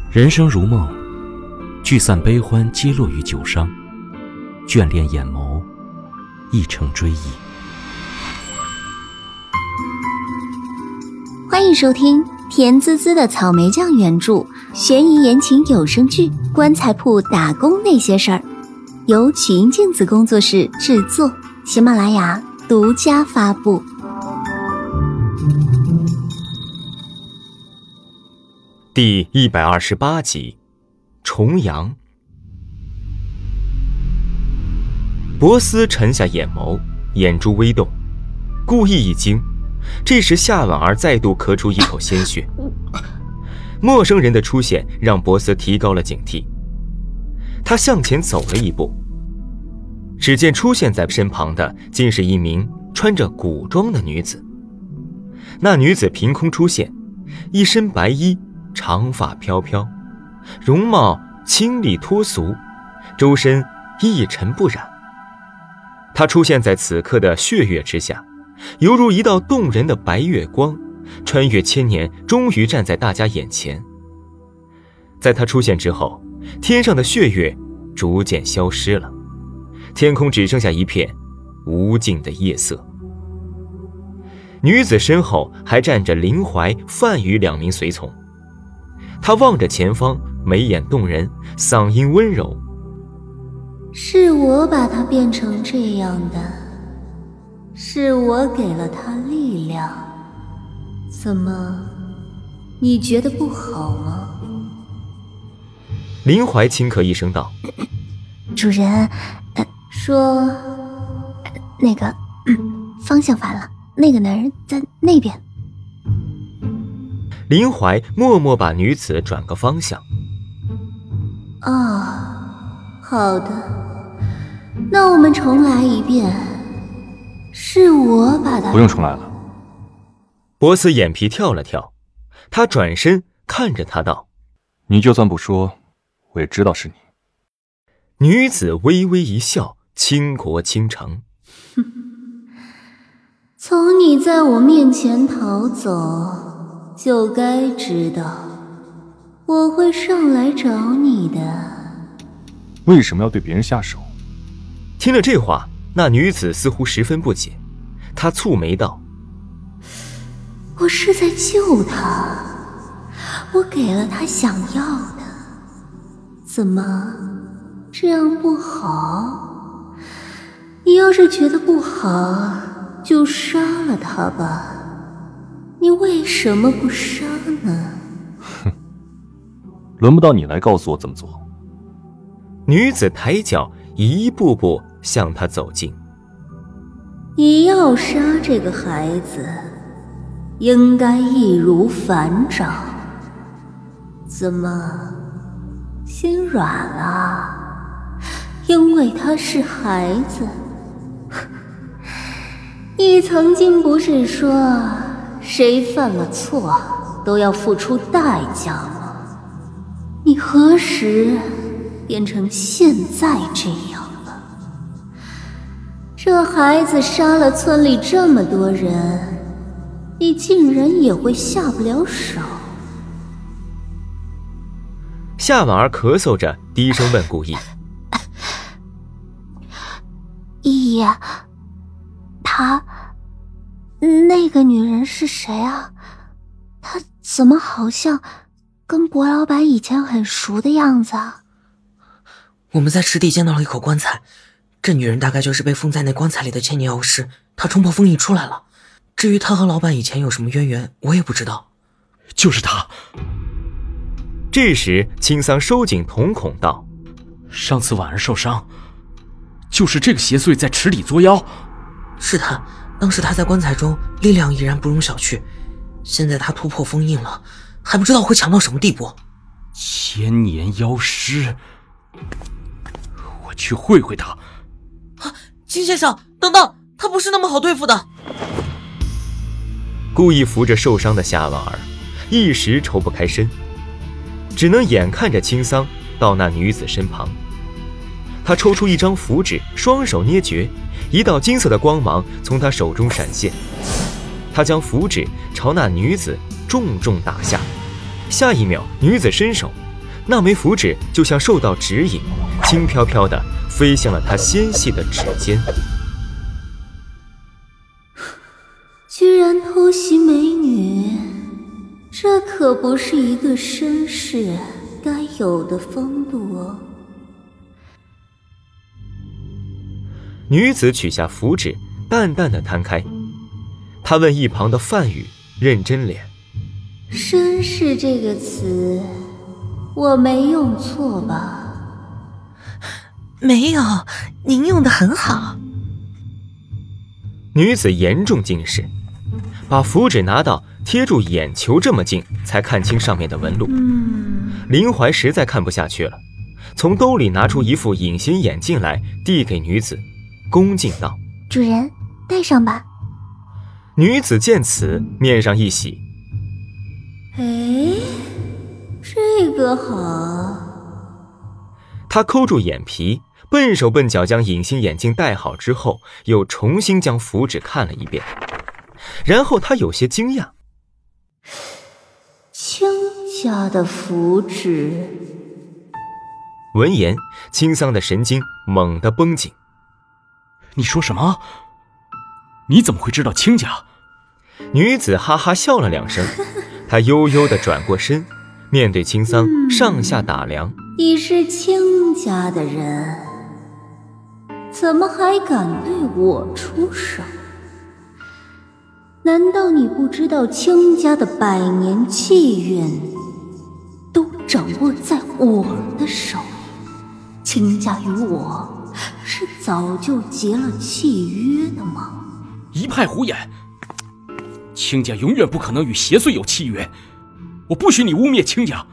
人生如梦，聚散悲欢皆落于酒觞，眷恋眼眸，亦成追忆。 欢迎收听甜滋滋的草莓酱原著悬疑言情有声剧《棺材铺打工那些事儿》，由曲音镜子工作室制作，喜马拉雅独家发布。 第128集，重阳。博斯沉下眼眸，眼珠微动，故意一惊。这时夏婉儿再度咳出一口鲜血。陌生人的出现让博斯提高了警惕，他向前走了一步，只见出现在身旁的竟是一名穿着古装的女子。那女子凭空出现，一身白衣，长发飘飘，容貌清丽脱俗，周身一尘不染。她出现在此刻的血月之下，犹如一道动人的白月光，穿越千年，终于站在大家眼前。在她出现之后，天上的血月逐渐消失了，天空只剩下一片无尽的夜色。女子身后还站着林怀、范宇两名随从。她望着前方，眉眼动人，嗓音温柔： 是我把他变成这样的，是我给了他力量，怎么，你觉得不好吗？ 林怀轻咳一声道： 主人，说，那个，方向反了，那个男人在那边。 林怀默默把女子转个方向。 好的，那我们重来一遍。是我把他…… 不用重来了。 博斯眼皮跳了跳，他转身看着他道： 你就算不说，我也知道是你。 女子微微一笑，倾国倾城。 从你在我面前逃走，就该知道我会上来找你的。 为什么要对别人下手？ 听了这话，那女子似乎十分不解，她蹙眉道： 我是在救他，我给了他想要的，怎么这样不好？你要是觉得不好，就杀了他吧。你为什么不杀呢？ 哼，轮不到你来告诉我怎么做。 女子抬脚一步步向他走近。 你要杀这个孩子，应该易如反掌，怎么心软了？因为他是孩子。你曾经不是说谁犯了错都要付出代价吗？你何时变成现在这样了？这孩子杀了村里这么多人，你竟然也会下不了手。 夏婉儿咳嗽着低声问顾意： 姨姨，那个女人是谁啊？她怎么好像跟博老板以前很熟的样子啊？ 我们在池底见到了一口棺材，这女人大概就是被封在那棺材里的千年妖尸，她冲破封印出来了。至于她和老板以前有什么渊源，我也不知道。 就是她。 这时青桑收紧瞳孔道： 上次婉儿受伤，就是这个邪祟在池底作妖。 是他，当时他在棺材中，力量依然不容小觑。现在他突破封印了，还不知道会强到什么地步。 千年妖尸，我去会会他。 金先生，等等，他不是那么好对付的。 故意扶着受伤的夏婉儿，一时抽不开身，只能眼看着青桑到那女子身旁。他抽出一张符纸，双手捏诀，一道金色的光芒从他手中闪现。他将符纸朝那女子重重打下，下一秒，女子伸手那枚符纸就像受到指引，轻飘飘地飞向了他纤细的指尖。 居然偷袭美女，这可不是一个绅士该有的风度哦。 女子取下符纸，淡淡的摊开。她问一旁的范宇，认真脸： 绅士这个词我没用错吧？ 没有，您用得很好。 女子严重近视，把符纸拿到贴住眼球这么近，才看清上面的纹路。林怀实在看不下去了，从兜里拿出一副隐形眼镜来，递给女子，恭敬道： 主人，戴上吧。 女子见此，面上一喜： 哎，这个好。 她抠住眼皮，笨手笨脚将隐形眼镜戴好之后，又重新将符纸看了一遍，然后她有些惊讶： 卿家的符纸。 闻言，青桑的神经猛地绷紧。 你说什么？你怎么会知道卿家？ 女子哈哈笑了两声，她悠悠地转过身，面对青桑，上下打量： 你是卿家的人，怎么还敢对我出手？难道你不知道卿家的百年气运都掌握在我的手里？卿家与我是早就结了契约的吗？ 一派胡言！卿家永远不可能与邪祟有契约，我不许你污蔑卿家。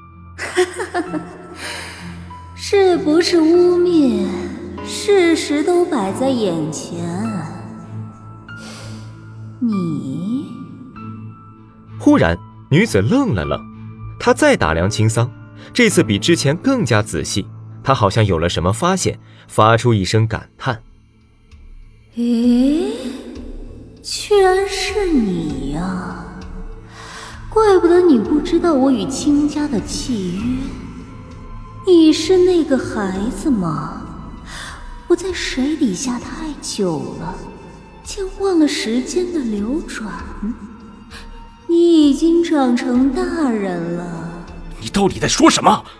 是不是污蔑？事实都摆在眼前。你…… 忽然，女子愣了愣，她再打量青桑，这次比之前更加仔细。她好像有了什么发现，发出一声感叹： 诶，居然是你呀！怪不得你不知道我与卿家的契约。你是那个孩子吗？我在水底下太久了，竟忘了时间的流转。你已经长成大人了。 你到底在说什么？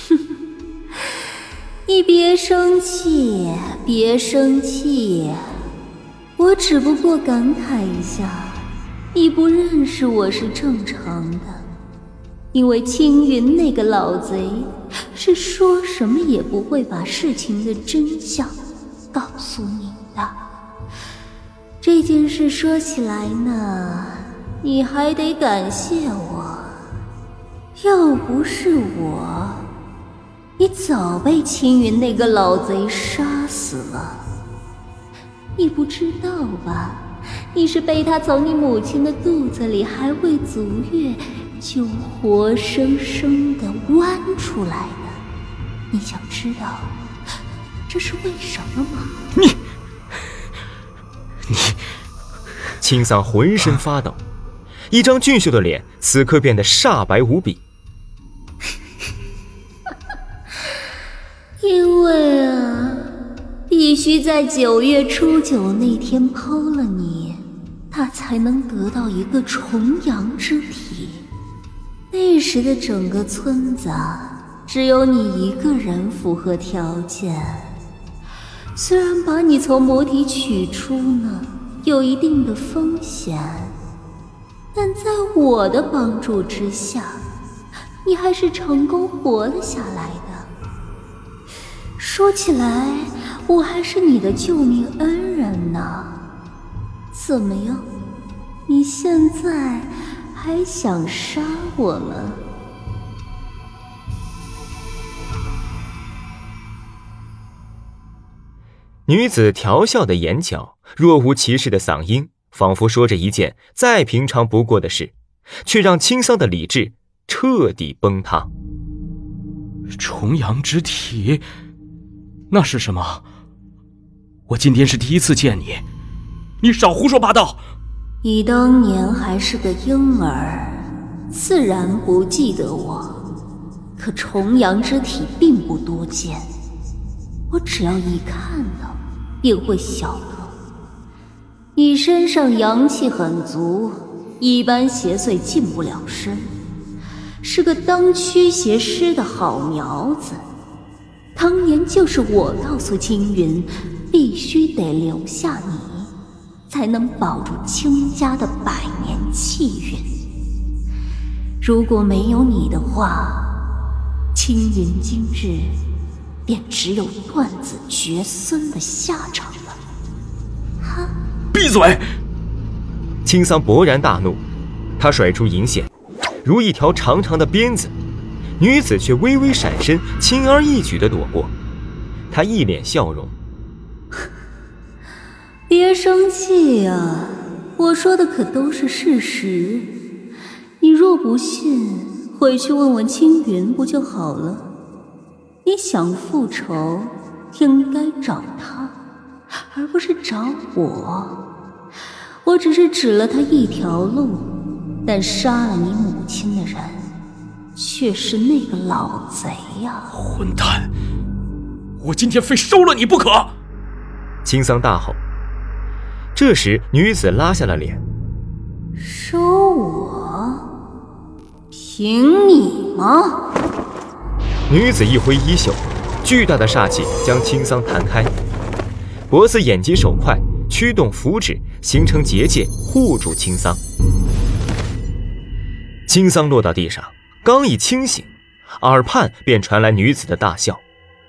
你别生气，别生气，我只不过感慨一下，你不认识我是正常的，因为青云那个老贼是说什么也不会把事情的真相告诉你的。这件事说起来呢，你还得感谢我，要不是我，你早被青云那个老贼杀死了。你不知道吧？你是被他从你母亲的肚子里还未足月就活生生的剜出来的。你想知道这是为什么吗？ 你青桑浑身发抖，一张俊秀的脸此刻变得煞白无比。 因为啊，必须在9月初9那天剖了你，他才能得到一个重阳之体。那时的整个村子只有你一个人符合条件。虽然把你从母体取出呢，有一定的风险，但在我的帮助之下，你还是成功活了下来的。说起来，我还是你的救命恩人呢。怎么样？你现在还想杀我吗？ 女子调笑的眼角，若无其事的嗓音，仿佛说着一件再平常不过的事，却让青桑的理智彻底崩塌。 重阳之体，那是什么？我今天是第一次见你，你少胡说八道！ 你当年还是个婴儿，自然不记得我。 可重阳之体并不多见，我只要一看到，便会晓得你身上阳气很足，一般邪祟进不了身，是个当驱邪师的好苗子。当年就是我告诉青云，必须得留下你，才能保住青家的100年气运。如果没有你的话，青云今日便只有断子绝孙的下场了。哈！ 闭嘴！ 青桑勃然大怒，他甩出银线，如一条长长的鞭子，女子却微微闪身，轻而易举地躲过。她一脸笑容： 别生气啊，我说的可都是事实。你若不信，回去问问青云不就好了？你想复仇，应该找他，而不是找我。我只是指了他一条路，但杀了你母亲的人却是那个老贼呀！ 混蛋！我今天非收了你不可！ 青桑大吼。这时女子拉下了脸： 收我？凭你吗？ 女子一挥衣袖，巨大的煞气将青桑弹开。博斯眼疾手快，驱动符纸形成结界，护住青桑。青桑落到地上，刚一清醒，耳畔便传来女子的大笑：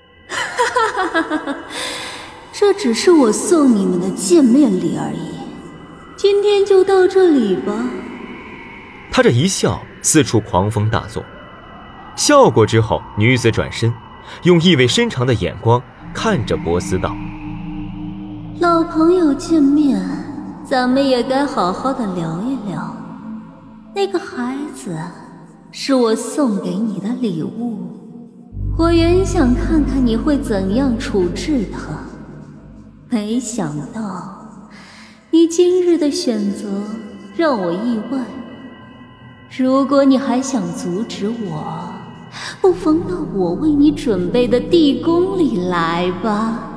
这只是我送你们的见面礼而已，今天就到这里吧。 他这一笑，四处狂风大作。笑过之后，女子转身，用意味深长的眼光看着博斯道： 老朋友见面，咱们也该好好的聊一聊。那个孩子是我送给你的礼物，我原想看看你会怎样处置他，没想到你今日的选择让我意外。如果你还想阻止我，不妨到我为你准备的地宫里来吧。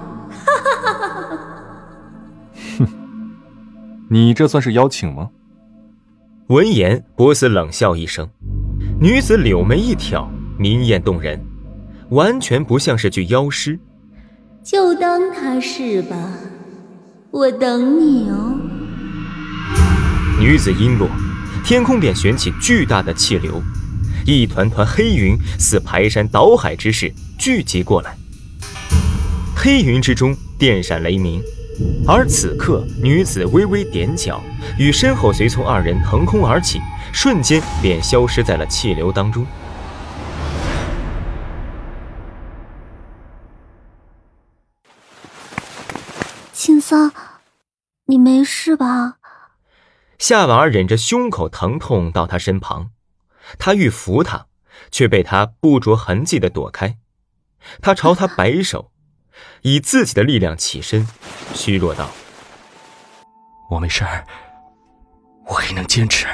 哼，你这算是邀请吗？ 闻言，博斯冷笑一声，女子柳眉一挑，明艳动人，完全不像是句妖诗。 就当他是吧，我等你哦。 女子音落，天空便旋起巨大的气流，一团团黑云似排山倒海之势聚集过来。黑云之中电闪雷鸣，而此刻女子微微点脚，与身后随从二人腾空而起，瞬间便消失在了气流当中。 青桑，你没事吧？ 夏婉儿忍着胸口疼痛到他身旁，他欲扶他，却被他不着痕迹地躲开。他朝他摆手，以自己的力量起身，虚弱道： 我没事儿，我还能坚持。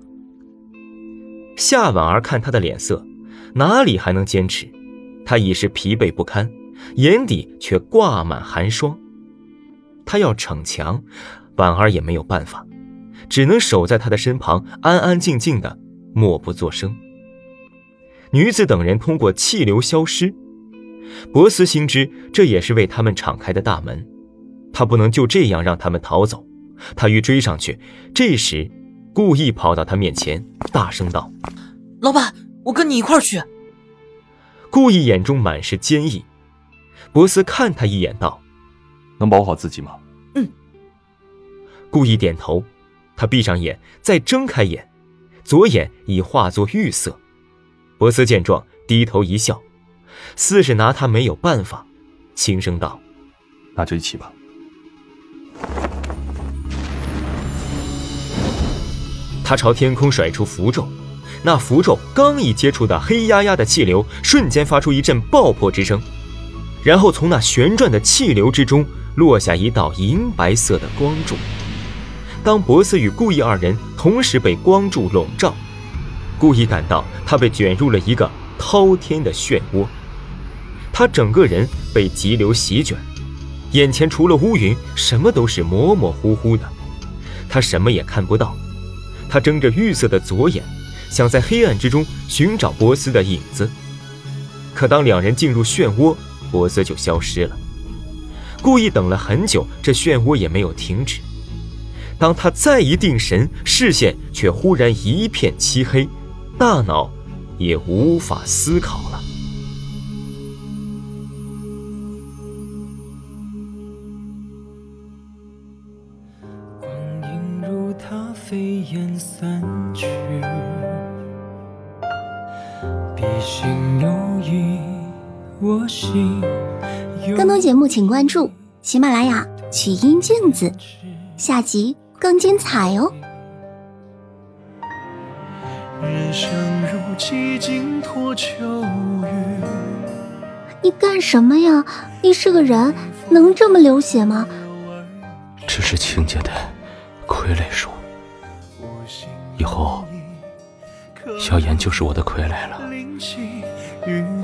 夏婉儿看他的脸色，哪里还能坚持？他已是疲惫不堪，眼底却挂满寒霜。他要逞强，婉儿也没有办法，只能守在他的身旁，安安静静的默不作声。女子等人通过气流消失，博斯心知这也是为他们敞开的大门，他不能就这样让他们逃走。他欲追上去，这时故意跑到他面前，大声道： 老板，我跟你一块儿去。 故意眼中满是坚毅。博斯看他一眼道： 能保护好自己吗？ 故意点头。他闭上眼，再睁开眼，左眼已化作玉色。博斯见状，低头一笑，似是拿他没有办法，轻声道： 那就一起吧。 他朝天空甩出符咒，那符咒刚一接触到黑压压的气流，瞬间发出一阵爆破之声，然后从那旋转的气流之中落下一道银白色的光柱。当博斯与顾意二人同时被光柱笼罩，顾意感到他被卷入了一个滔天的漩涡。他整个人被急流席卷，眼前除了乌云，什么都是模模糊糊的，他什么也看不到。他睁着玉色的左眼，想在黑暗之中寻找波斯的影子，可当两人进入漩涡，波斯就消失了。故意等了很久，这漩涡也没有停止。当他再一定神，视线却忽然一片漆黑，大脑也无法思考了。 光阴如它飞燕散去，笔心有意，我心有。 更多节目请关注喜马拉雅曲音镜子，下集更精彩哦。 人生如几经脱秋雨。 你干什么呀？你是个人，能这么流血吗？ 这是亲家的傀儡术，以后萧炎就是我的傀儡了。